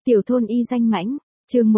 Tiểu thôn y danh mãnh, chương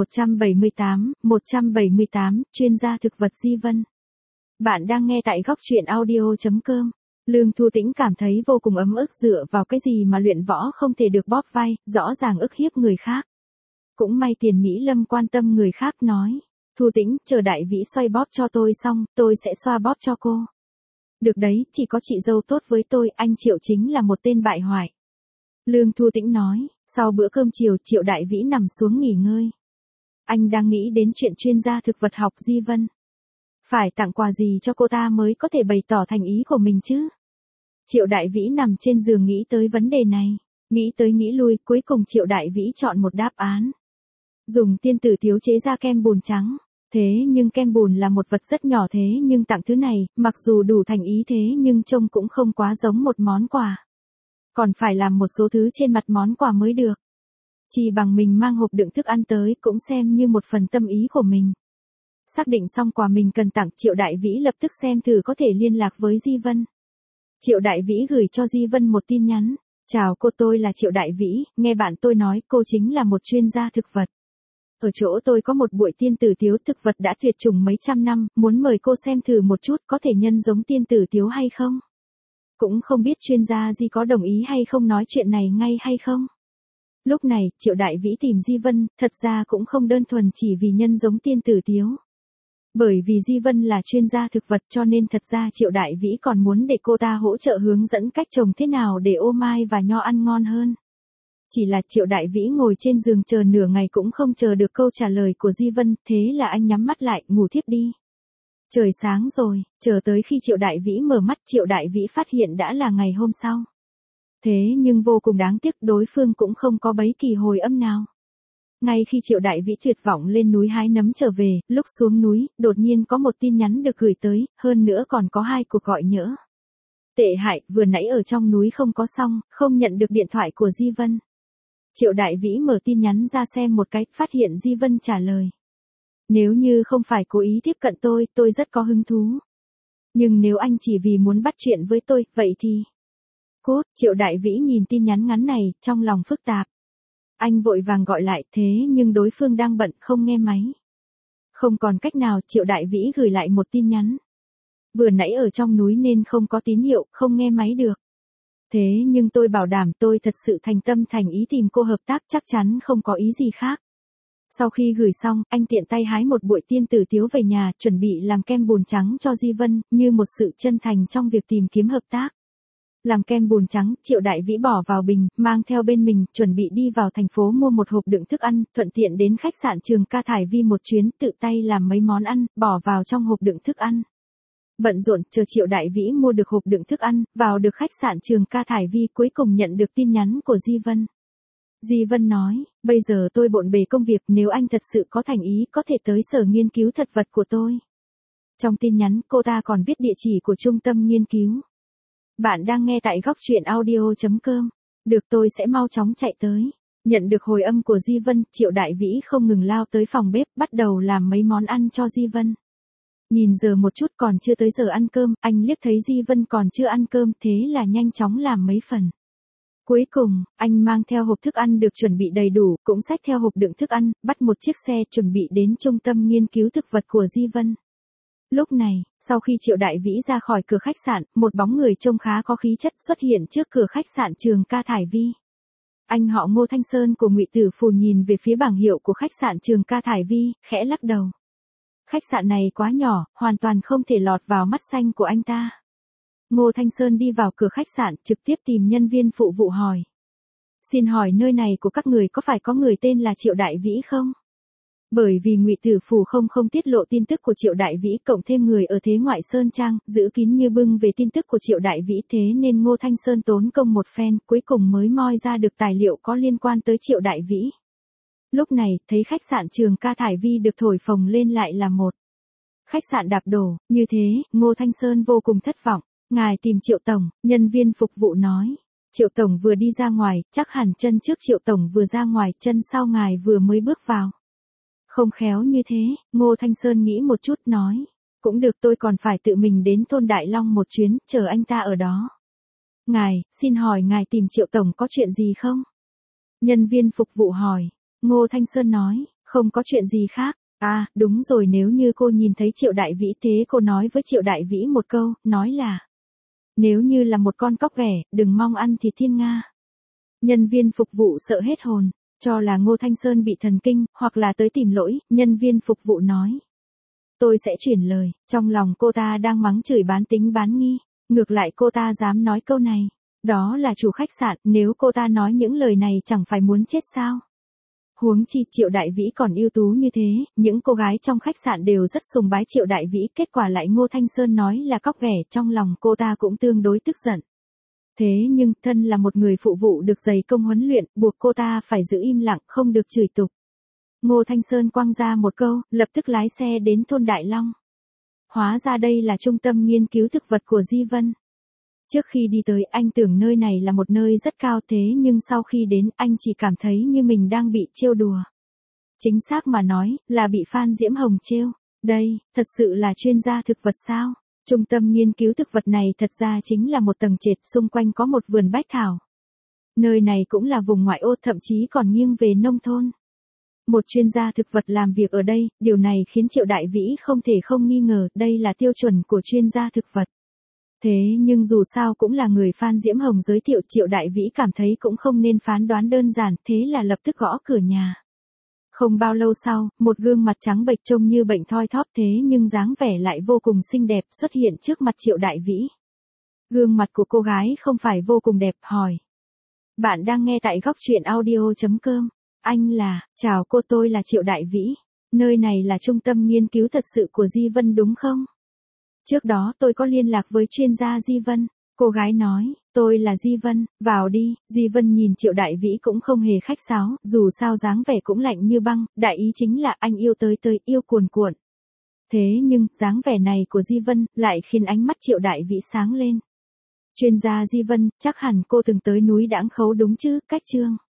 178, chuyên gia thực vật Di Vân. Bạn đang nghe tại góc truyện audio.com. Lương Thu Tĩnh cảm thấy vô cùng ấm ức dựa vào cái gì mà luyện võ không thể được bóp vai, rõ ràng ức hiếp người khác. Cũng may Tiền Mỹ Lâm quan tâm người khác nói. Thu Tĩnh, chờ đại vĩ xoay bóp cho tôi xong, tôi sẽ xoa bóp cho cô. Được đấy, chỉ có chị dâu tốt với tôi, anh Triệu chính là một tên bại hoại. Lương Thu Tĩnh nói, sau bữa cơm chiều Triệu Đại Vĩ nằm xuống nghỉ ngơi. Anh đang nghĩ đến chuyện chuyên gia thực vật học Di Vân. Phải tặng quà gì cho cô ta mới có thể bày tỏ thành ý của mình chứ? Triệu Đại Vĩ nằm trên giường nghĩ tới vấn đề này. Nghĩ tới nghĩ lui, cuối cùng Triệu Đại Vĩ chọn một đáp án. Dùng tiên tử tiếu chế ra kem bùn trắng. Thế nhưng kem bùn là một vật rất nhỏ thế nhưng tặng thứ này, mặc dù đủ thành ý thế nhưng trông cũng không quá giống một món quà. Còn phải làm một số thứ trên mặt món quà mới được. Chỉ bằng mình mang hộp đựng thức ăn tới cũng xem như một phần tâm ý của mình. Xác định xong quà mình cần tặng, Triệu Đại Vĩ lập tức xem thử có thể liên lạc với Di Vân. Triệu Đại Vĩ gửi cho Di Vân một tin nhắn. Chào cô, tôi là Triệu Đại Vĩ, nghe bạn tôi nói cô chính là một chuyên gia thực vật. Ở chỗ tôi có một bụi tiên tử tiếu thực vật đã tuyệt chủng mấy trăm năm, muốn mời cô xem thử một chút có thể nhân giống tiên tử tiếu hay không. Cũng không biết chuyên gia Di có đồng ý hay không nói chuyện này ngay hay không. Lúc này, Triệu Đại Vĩ tìm Di Vân, thật ra cũng không đơn thuần chỉ vì nhân giống tiên tử tiếu. Bởi vì Di Vân là chuyên gia thực vật cho nên thật ra Triệu Đại Vĩ còn muốn để cô ta hỗ trợ hướng dẫn cách trồng thế nào để ô mai và nho ăn ngon hơn. Chỉ là Triệu Đại Vĩ ngồi trên giường chờ nửa ngày cũng không chờ được câu trả lời của Di Vân, thế là anh nhắm mắt lại, ngủ thiếp đi. Trời sáng rồi, chờ tới khi Triệu Đại Vĩ mở mắt, Triệu Đại Vĩ phát hiện đã là ngày hôm sau. Thế nhưng vô cùng đáng tiếc đối phương cũng không có bất kỳ hồi âm nào. Ngay khi Triệu Đại Vĩ tuyệt vọng lên núi hái nấm trở về, lúc xuống núi, đột nhiên có một tin nhắn được gửi tới, hơn nữa còn có 2 cuộc gọi nhỡ. Tệ hại, vừa nãy ở trong núi không có xong, không nhận được điện thoại của Di Vân. Triệu Đại Vĩ mở tin nhắn ra xem một cái, phát hiện Di Vân trả lời. Nếu như không phải cố ý tiếp cận tôi rất có hứng thú. Nhưng nếu anh chỉ vì muốn bắt chuyện với tôi, vậy thì... Cốt, Triệu Đại Vĩ nhìn tin nhắn ngắn này, trong lòng phức tạp. Anh vội vàng gọi lại, thế nhưng đối phương đang bận, không nghe máy. Không còn cách nào, Triệu Đại Vĩ gửi lại một tin nhắn. Vừa nãy ở trong núi nên không có tín hiệu, không nghe máy được. Thế nhưng tôi bảo đảm tôi thật sự thành tâm thành ý tìm cô hợp tác, chắc chắn không có ý gì khác. Sau khi gửi xong, anh tiện tay hái một bụi tiên tử tiếu về nhà, chuẩn bị làm kem bùn trắng cho Di Vân, như một sự chân thành trong việc tìm kiếm hợp tác. Làm kem bùn trắng, Triệu Đại Vĩ bỏ vào bình, mang theo bên mình, chuẩn bị đi vào thành phố mua một hộp đựng thức ăn, thuận tiện đến khách sạn Trường Ca Thải Vi một chuyến, tự tay làm mấy món ăn, bỏ vào trong hộp đựng thức ăn. Bận rộn, chờ Triệu Đại Vĩ mua được hộp đựng thức ăn, vào được khách sạn Trường Ca Thải Vi, cuối cùng nhận được tin nhắn của Di Vân. Di Vân nói, bây giờ tôi bộn bề công việc, nếu anh thật sự có thành ý, có thể tới sở nghiên cứu thực vật của tôi. Trong tin nhắn, cô ta còn viết địa chỉ của trung tâm nghiên cứu. Bạn đang nghe tại góc truyện audio.com. Được, tôi sẽ mau chóng chạy tới. Nhận được hồi âm của Di Vân, Triệu Đại Vĩ không ngừng lao tới phòng bếp, bắt đầu làm mấy món ăn cho Di Vân. Nhìn giờ một chút còn chưa tới giờ ăn cơm, anh liếc thấy Di Vân còn chưa ăn cơm, thế là nhanh chóng làm mấy phần. Cuối cùng, anh mang theo hộp thức ăn được chuẩn bị đầy đủ, cũng xách theo hộp đựng thức ăn, bắt một chiếc xe chuẩn bị đến trung tâm nghiên cứu thực vật của Di Vân. Lúc này, sau khi Triệu Đại Vĩ ra khỏi cửa khách sạn, một bóng người trông khá có khí chất xuất hiện trước cửa khách sạn Trường Ca Thải Vi. Anh họ Ngô Thanh Sơn của Ngụy Tử Phù nhìn về phía bảng hiệu của khách sạn Trường Ca Thải Vi, khẽ lắc đầu. Khách sạn này quá nhỏ, hoàn toàn không thể lọt vào mắt xanh của anh ta. Ngô Thanh Sơn đi vào cửa khách sạn, trực tiếp tìm nhân viên phụ vụ hỏi. Xin hỏi nơi này của các người có phải có người tên là Triệu Đại Vĩ không? Bởi vì Ngụy Tử Phù không tiết lộ tin tức của Triệu Đại Vĩ, cộng thêm người ở thế ngoại sơn trang, giữ kín như bưng về tin tức của Triệu Đại Vĩ, thế nên Ngô Thanh Sơn tốn công một phen, cuối cùng mới moi ra được tài liệu có liên quan tới Triệu Đại Vĩ. Lúc này, thấy khách sạn Trường Ca Thải Vi được thổi phồng lên lại là một khách sạn đạp đổ, như thế, Ngô Thanh Sơn vô cùng thất vọng. Ngài tìm Triệu Tổng, nhân viên phục vụ nói. Triệu Tổng vừa đi ra ngoài, chắc hẳn chân trước Triệu Tổng vừa ra ngoài, chân sau ngài vừa mới bước vào. Không khéo như thế, Ngô Thanh Sơn nghĩ một chút nói. Cũng được, tôi còn phải tự mình đến thôn Đại Long một chuyến, chờ anh ta ở đó. Ngài, xin hỏi ngài tìm Triệu Tổng có chuyện gì không? Nhân viên phục vụ hỏi. Ngô Thanh Sơn nói, không có chuyện gì khác. À, đúng rồi, nếu như cô nhìn thấy Triệu Đại Vĩ thế cô nói với Triệu Đại Vĩ một câu, nói là nếu như là một con cóc ghẻ, đừng mong ăn thịt thiên nga. Nhân viên phục vụ sợ hết hồn, cho là Ngô Thanh Sơn bị thần kinh, hoặc là tới tìm lỗi, nhân viên phục vụ nói. Tôi sẽ chuyển lời, trong lòng cô ta đang mắng chửi bán tính bán nghi, ngược lại cô ta dám nói câu này. Đó là chủ khách sạn, nếu cô ta nói những lời này chẳng phải muốn chết sao? Huống chi Triệu Đại Vĩ còn ưu tú như thế, những cô gái trong khách sạn đều rất sùng bái Triệu Đại Vĩ, kết quả lại Ngô Thanh Sơn nói là cóc ghẻ, trong lòng cô ta cũng tương đối tức giận. Thế nhưng, thân là một người phụ vụ được dày công huấn luyện, buộc cô ta phải giữ im lặng, không được chửi tục. Ngô Thanh Sơn quăng ra một câu, lập tức lái xe đến thôn Đại Long. Hóa ra đây là trung tâm nghiên cứu thực vật của Di Vân. Trước khi đi tới anh tưởng nơi này là một nơi rất cao thế nhưng sau khi đến anh chỉ cảm thấy như mình đang bị trêu đùa. Chính xác mà nói là bị Phan Diễm Hồng trêu. Đây, thật sự là chuyên gia thực vật sao? Trung tâm nghiên cứu thực vật này thật ra chính là một tầng trệt, xung quanh có một vườn bách thảo. Nơi này cũng là vùng ngoại ô, thậm chí còn nghiêng về nông thôn. Một chuyên gia thực vật làm việc ở đây, điều này khiến Triệu Đại Vĩ không thể không nghi ngờ đây là tiêu chuẩn của chuyên gia thực vật. Thế nhưng dù sao cũng là người Phan Diễm Hồng giới thiệu, Triệu Đại Vĩ cảm thấy cũng không nên phán đoán đơn giản, thế là lập tức gõ cửa nhà. Không bao lâu sau, một gương mặt trắng bệch trông như bệnh thoi thóp thế nhưng dáng vẻ lại vô cùng xinh đẹp xuất hiện trước mặt Triệu Đại Vĩ. Gương mặt của cô gái không phải vô cùng đẹp, hỏi. Bạn đang nghe tại góc truyện audio.com. Anh là, chào cô, tôi là Triệu Đại Vĩ. Nơi này là trung tâm nghiên cứu thật sự của Di Vân đúng không? Trước đó tôi có liên lạc với chuyên gia Di Vân. Cô gái nói, tôi là Di Vân, vào đi. Di Vân nhìn Triệu Đại Vĩ cũng không hề khách sáo, dù sao dáng vẻ cũng lạnh như băng, đại ý chính là anh yêu tới, yêu cuồn cuộn. Thế nhưng, dáng vẻ này của Di Vân lại khiến ánh mắt Triệu Đại Vĩ sáng lên. Chuyên gia Di Vân, chắc hẳn cô từng tới núi Đãng Khấu đúng chứ, Cách Chương.